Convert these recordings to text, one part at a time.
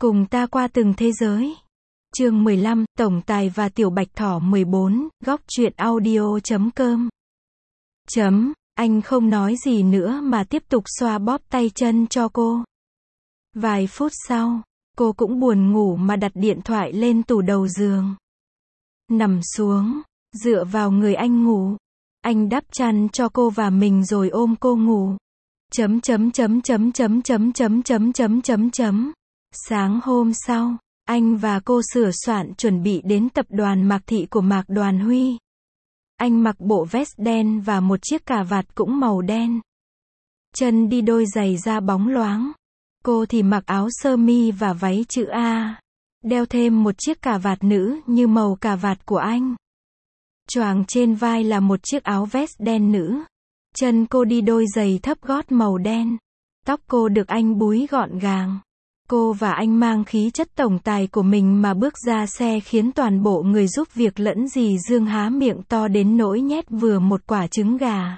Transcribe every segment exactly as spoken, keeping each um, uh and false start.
Cùng ta qua từng thế giới. Chương mười lăm, Tổng Tài và Tiểu Bạch Thỏ mười bốn, góc truyện audio chấm com. Chấm, anh không nói gì nữa mà tiếp tục xoa bóp tay chân cho cô. Vài phút sau, cô cũng buồn ngủ mà đặt điện thoại lên tủ đầu giường. Nằm xuống, dựa vào người anh ngủ. Anh đắp chăn cho cô và mình rồi ôm cô ngủ. Chấm chấm chấm chấm chấm chấm chấm chấm chấm chấm chấm. Sáng hôm sau, anh và cô sửa soạn chuẩn bị đến tập đoàn Mạc Thị của Mạc Đoàn Huy. Anh mặc bộ vest đen và một chiếc cà vạt cũng màu đen. Chân đi đôi giày da bóng loáng. Cô thì mặc áo sơ mi và váy chữ A. Đeo thêm một chiếc cà vạt nữ như màu cà vạt của anh. Choàng trên vai là một chiếc áo vest đen nữ. Chân cô đi đôi giày thấp gót màu đen. Tóc cô được anh búi gọn gàng. Cô và anh mang khí chất tổng tài của mình mà bước ra xe khiến toàn bộ người giúp việc lẫn dì Dương há miệng to đến nỗi nhét vừa một quả trứng gà.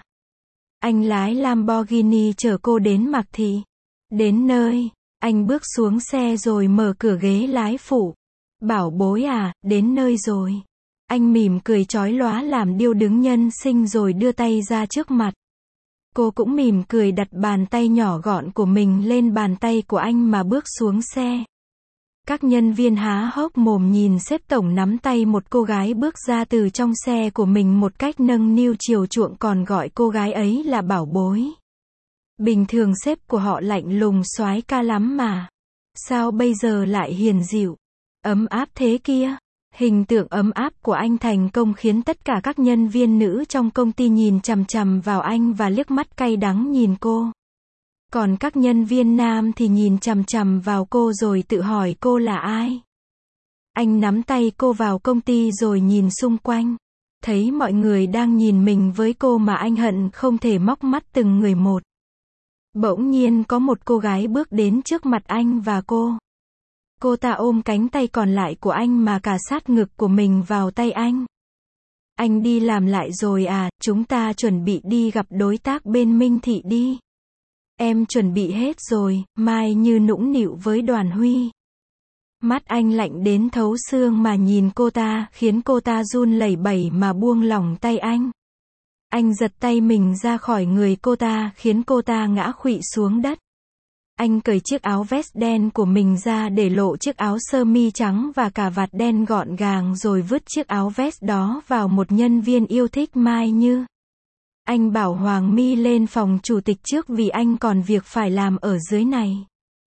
Anh lái Lamborghini chở cô đến Mạc Thị. Đến nơi, anh bước xuống xe rồi mở cửa ghế lái phụ. Bảo bối à, đến nơi rồi. Anh mỉm cười chói lóa làm điêu đứng nhân sinh rồi đưa tay ra trước mặt. Cô cũng mỉm cười đặt bàn tay nhỏ gọn của mình lên bàn tay của anh mà bước xuống xe. Các nhân viên há hốc mồm nhìn sếp tổng nắm tay một cô gái bước ra từ trong xe của mình một cách nâng niu chiều chuộng còn gọi cô gái ấy là bảo bối. Bình thường sếp của họ lạnh lùng soái ca lắm mà. Sao bây giờ lại hiền dịu, ấm áp thế kia? Hình tượng ấm áp của anh thành công khiến tất cả các nhân viên nữ trong công ty nhìn chằm chằm vào anh và liếc mắt cay đắng nhìn cô. Còn các nhân viên nam thì nhìn chằm chằm vào cô rồi tự hỏi cô là ai. Anh nắm tay cô vào công ty rồi nhìn xung quanh. Thấy mọi người đang nhìn mình với cô mà anh hận không thể móc mắt từng người một. Bỗng nhiên có một cô gái bước đến trước mặt anh và cô. Cô ta ôm cánh tay còn lại của anh mà cà sát ngực của mình vào tay anh. Anh đi làm lại rồi à, chúng ta chuẩn bị đi gặp đối tác bên Minh Thị đi. Em chuẩn bị hết rồi, mai như nũng nịu với Đoàn Huy. Mắt anh lạnh đến thấu xương mà nhìn cô ta, khiến cô ta run lẩy bẩy mà buông lỏng tay anh. Anh giật tay mình ra khỏi người cô ta, khiến cô ta ngã khuỵu xuống đất. Anh cởi chiếc áo vest đen của mình ra để lộ chiếc áo sơ mi trắng và cà vạt đen gọn gàng rồi vứt chiếc áo vest đó vào một nhân viên yêu thích Mai Như. Anh bảo Hoàng My lên phòng chủ tịch trước vì anh còn việc phải làm ở dưới này.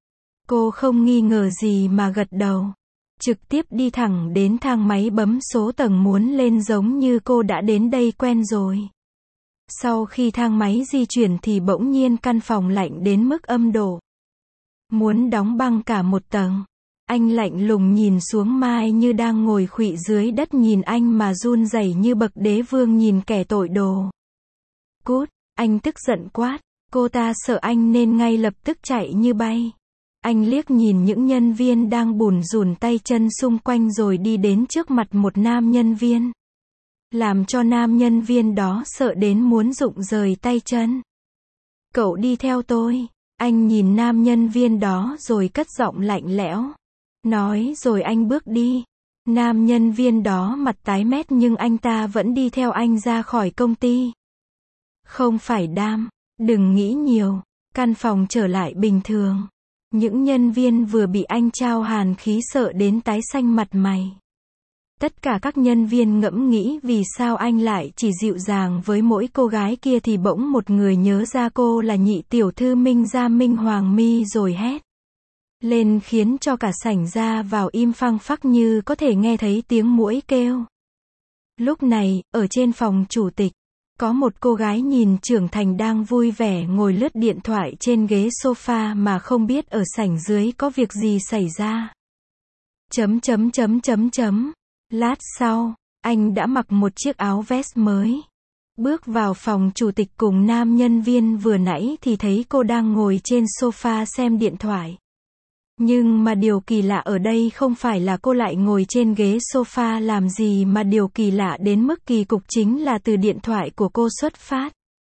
Cô không nghi ngờ gì mà gật đầu. Trực tiếp đi thẳng đến thang máy bấm số tầng muốn lên giống như cô đã đến đây quen rồi. Sau khi thang máy di chuyển thì bỗng nhiên căn phòng lạnh đến mức âm độ. Muốn đóng băng cả một tầng. Anh lạnh lùng nhìn xuống Mai Như đang ngồi khuỵu dưới đất nhìn anh mà run rẩy như bậc đế vương nhìn kẻ tội đồ. Cút, anh tức giận quát. Cô ta sợ anh nên ngay lập tức chạy như bay. Anh liếc nhìn những nhân viên đang bủn rủn tay chân xung quanh rồi đi đến trước mặt một nam nhân viên. Làm cho nam nhân viên đó sợ đến muốn rụng rời tay chân. Cậu đi theo tôi. Anh nhìn nam nhân viên đó rồi cất giọng lạnh lẽo. Nói rồi anh bước đi. Nam nhân viên đó mặt tái mét nhưng anh ta vẫn đi theo anh ra khỏi công ty. Không phải đam, đừng nghĩ nhiều. Căn phòng trở lại bình thường. Những nhân viên vừa bị anh trao hàn khí sợ đến tái xanh mặt mày. Tất cả các nhân viên ngẫm nghĩ vì sao anh lại chỉ dịu dàng với mỗi cô gái kia thì bỗng một người nhớ ra cô là nhị tiểu thư Minh Gia Minh Hoàng My rồi hét lên khiến cho cả sảnh ra vào im phăng phắc như có thể nghe thấy tiếng muỗi kêu. Lúc này, ở trên phòng chủ tịch, có một cô gái nhìn trưởng thành đang vui vẻ ngồi lướt điện thoại trên ghế sofa mà không biết ở sảnh dưới có việc gì xảy ra. Chấm chấm chấm chấm chấm. Lát sau, anh đã mặc một chiếc áo vest mới. Bước vào phòng chủ tịch cùng nam nhân viên vừa nãy thì thấy cô đang ngồi trên sofa xem điện thoại. Nhưng mà điều kỳ lạ ở đây không phải là cô lại ngồi trên ghế sofa làm gì mà điều kỳ lạ đến mức kỳ cục chính là từ điện thoại của cô xuất phát.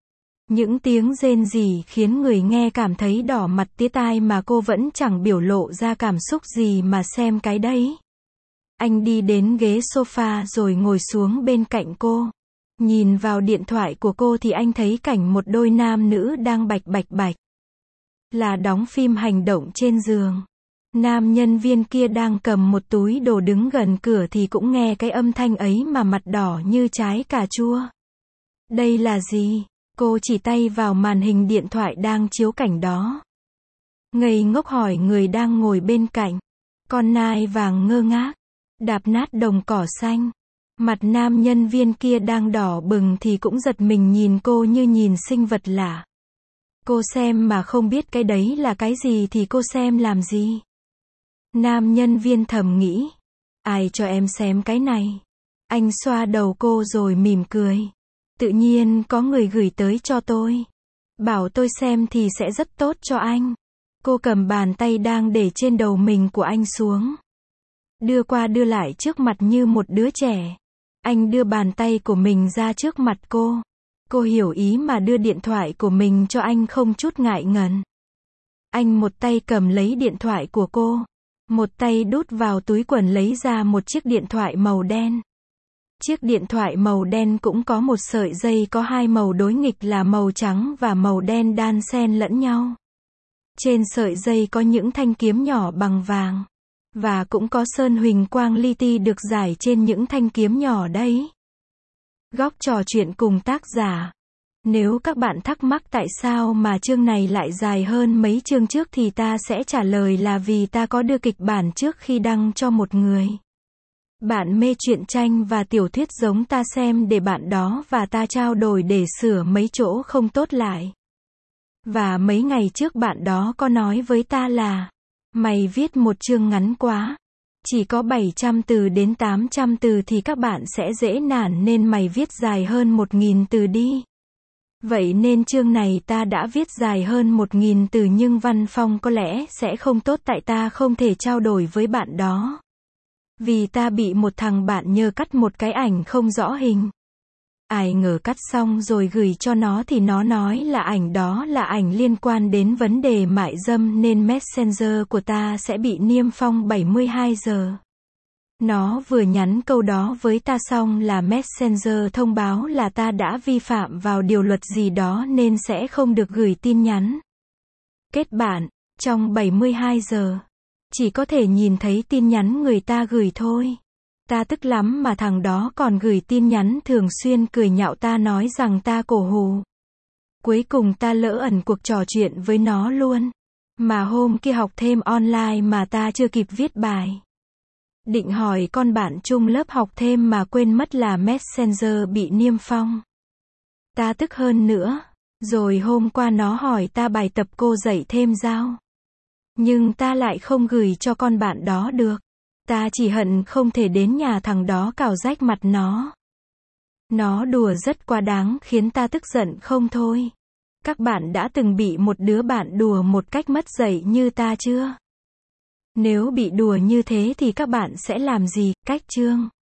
Những tiếng rên rỉ khiến người nghe cảm thấy đỏ mặt tía tai mà cô vẫn chẳng biểu lộ ra cảm xúc gì mà xem cái đấy. Anh đi đến ghế sofa rồi ngồi xuống bên cạnh cô. Nhìn vào điện thoại của cô thì anh thấy cảnh một đôi nam nữ đang bạch bạch bạch. Là đóng phim hành động trên giường. Nam nhân viên kia đang cầm một túi đồ đứng gần cửa thì cũng nghe cái âm thanh ấy mà mặt đỏ như trái cà chua. Đây là gì? Cô chỉ tay vào màn hình điện thoại đang chiếu cảnh đó. Ngây ngốc hỏi người đang ngồi bên cạnh. Con nai vàng ngơ ngác. Đạp nát đồng cỏ xanh. Mặt nam nhân viên kia đang đỏ bừng thì cũng giật mình nhìn cô như nhìn sinh vật lạ. Cô xem mà không biết cái đấy là cái gì thì cô xem làm gì? Nam nhân viên thầm nghĩ. Ai cho em xem cái này? Anh xoa đầu cô rồi mỉm cười. Tự nhiên có người gửi tới cho tôi. Bảo tôi xem thì sẽ rất tốt cho anh. Cô cầm bàn tay đang để trên đầu mình của anh xuống. Đưa qua đưa lại trước mặt như một đứa trẻ. Anh đưa bàn tay của mình ra trước mặt cô. Cô hiểu ý mà đưa điện thoại của mình cho anh không chút ngại ngần. Anh một tay cầm lấy điện thoại của cô. Một tay đút vào túi quần lấy ra một chiếc điện thoại màu đen. Chiếc điện thoại màu đen cũng có một sợi dây có hai màu đối nghịch là màu trắng và màu đen đan xen lẫn nhau. Trên sợi dây có những thanh kiếm nhỏ bằng vàng. Và cũng có sơn huỳnh quang li ti được rải trên những thanh kiếm nhỏ đấy. Góc trò chuyện cùng tác giả. Nếu các bạn thắc mắc tại sao mà chương này lại dài hơn mấy chương trước thì ta sẽ trả lời là vì ta có đưa kịch bản trước khi đăng cho một người. Bạn mê truyện tranh và tiểu thuyết giống ta xem để bạn đó và ta trao đổi để sửa mấy chỗ không tốt lại. Và mấy ngày trước bạn đó có nói với ta là mày viết một chương ngắn quá. Chỉ có bảy trăm từ đến tám trăm từ thì các bạn sẽ dễ nản nên mày viết dài hơn một nghìn từ đi. Vậy nên chương này ta đã viết dài hơn một nghìn từ nhưng văn phong có lẽ sẽ không tốt tại ta không thể trao đổi với bạn đó. Vì ta bị một thằng bạn nhờ cắt một cái ảnh không rõ hình. Ai ngờ cắt xong rồi gửi cho nó thì nó nói là ảnh đó là ảnh liên quan đến vấn đề mại dâm nên Messenger của ta sẽ bị niêm phong bảy mươi hai giờ. Nó vừa nhắn câu đó với ta xong là Messenger thông báo là ta đã vi phạm vào điều luật gì đó nên sẽ không được gửi tin nhắn. Kết bạn, trong bảy mươi hai giờ, chỉ có thể nhìn thấy tin nhắn người ta gửi thôi. Ta tức lắm mà thằng đó còn gửi tin nhắn thường xuyên cười nhạo ta nói rằng ta cổ hủ. Cuối cùng ta lỡ ẩn cuộc trò chuyện với nó luôn. Mà hôm kia học thêm online mà ta chưa kịp viết bài. Định hỏi con bạn chung lớp học thêm mà quên mất là Messenger bị niêm phong. Ta tức hơn nữa. Rồi hôm qua nó hỏi ta bài tập cô dạy thêm giao. Nhưng ta lại không gửi cho con bạn đó được. Ta chỉ hận không thể đến nhà thằng đó cào rách mặt nó. Nó đùa rất quá đáng khiến ta tức giận không thôi. Các bạn đã từng bị một đứa bạn đùa một cách mất dạy như ta chưa? Nếu bị đùa như thế thì các bạn sẽ làm gì? Cách chương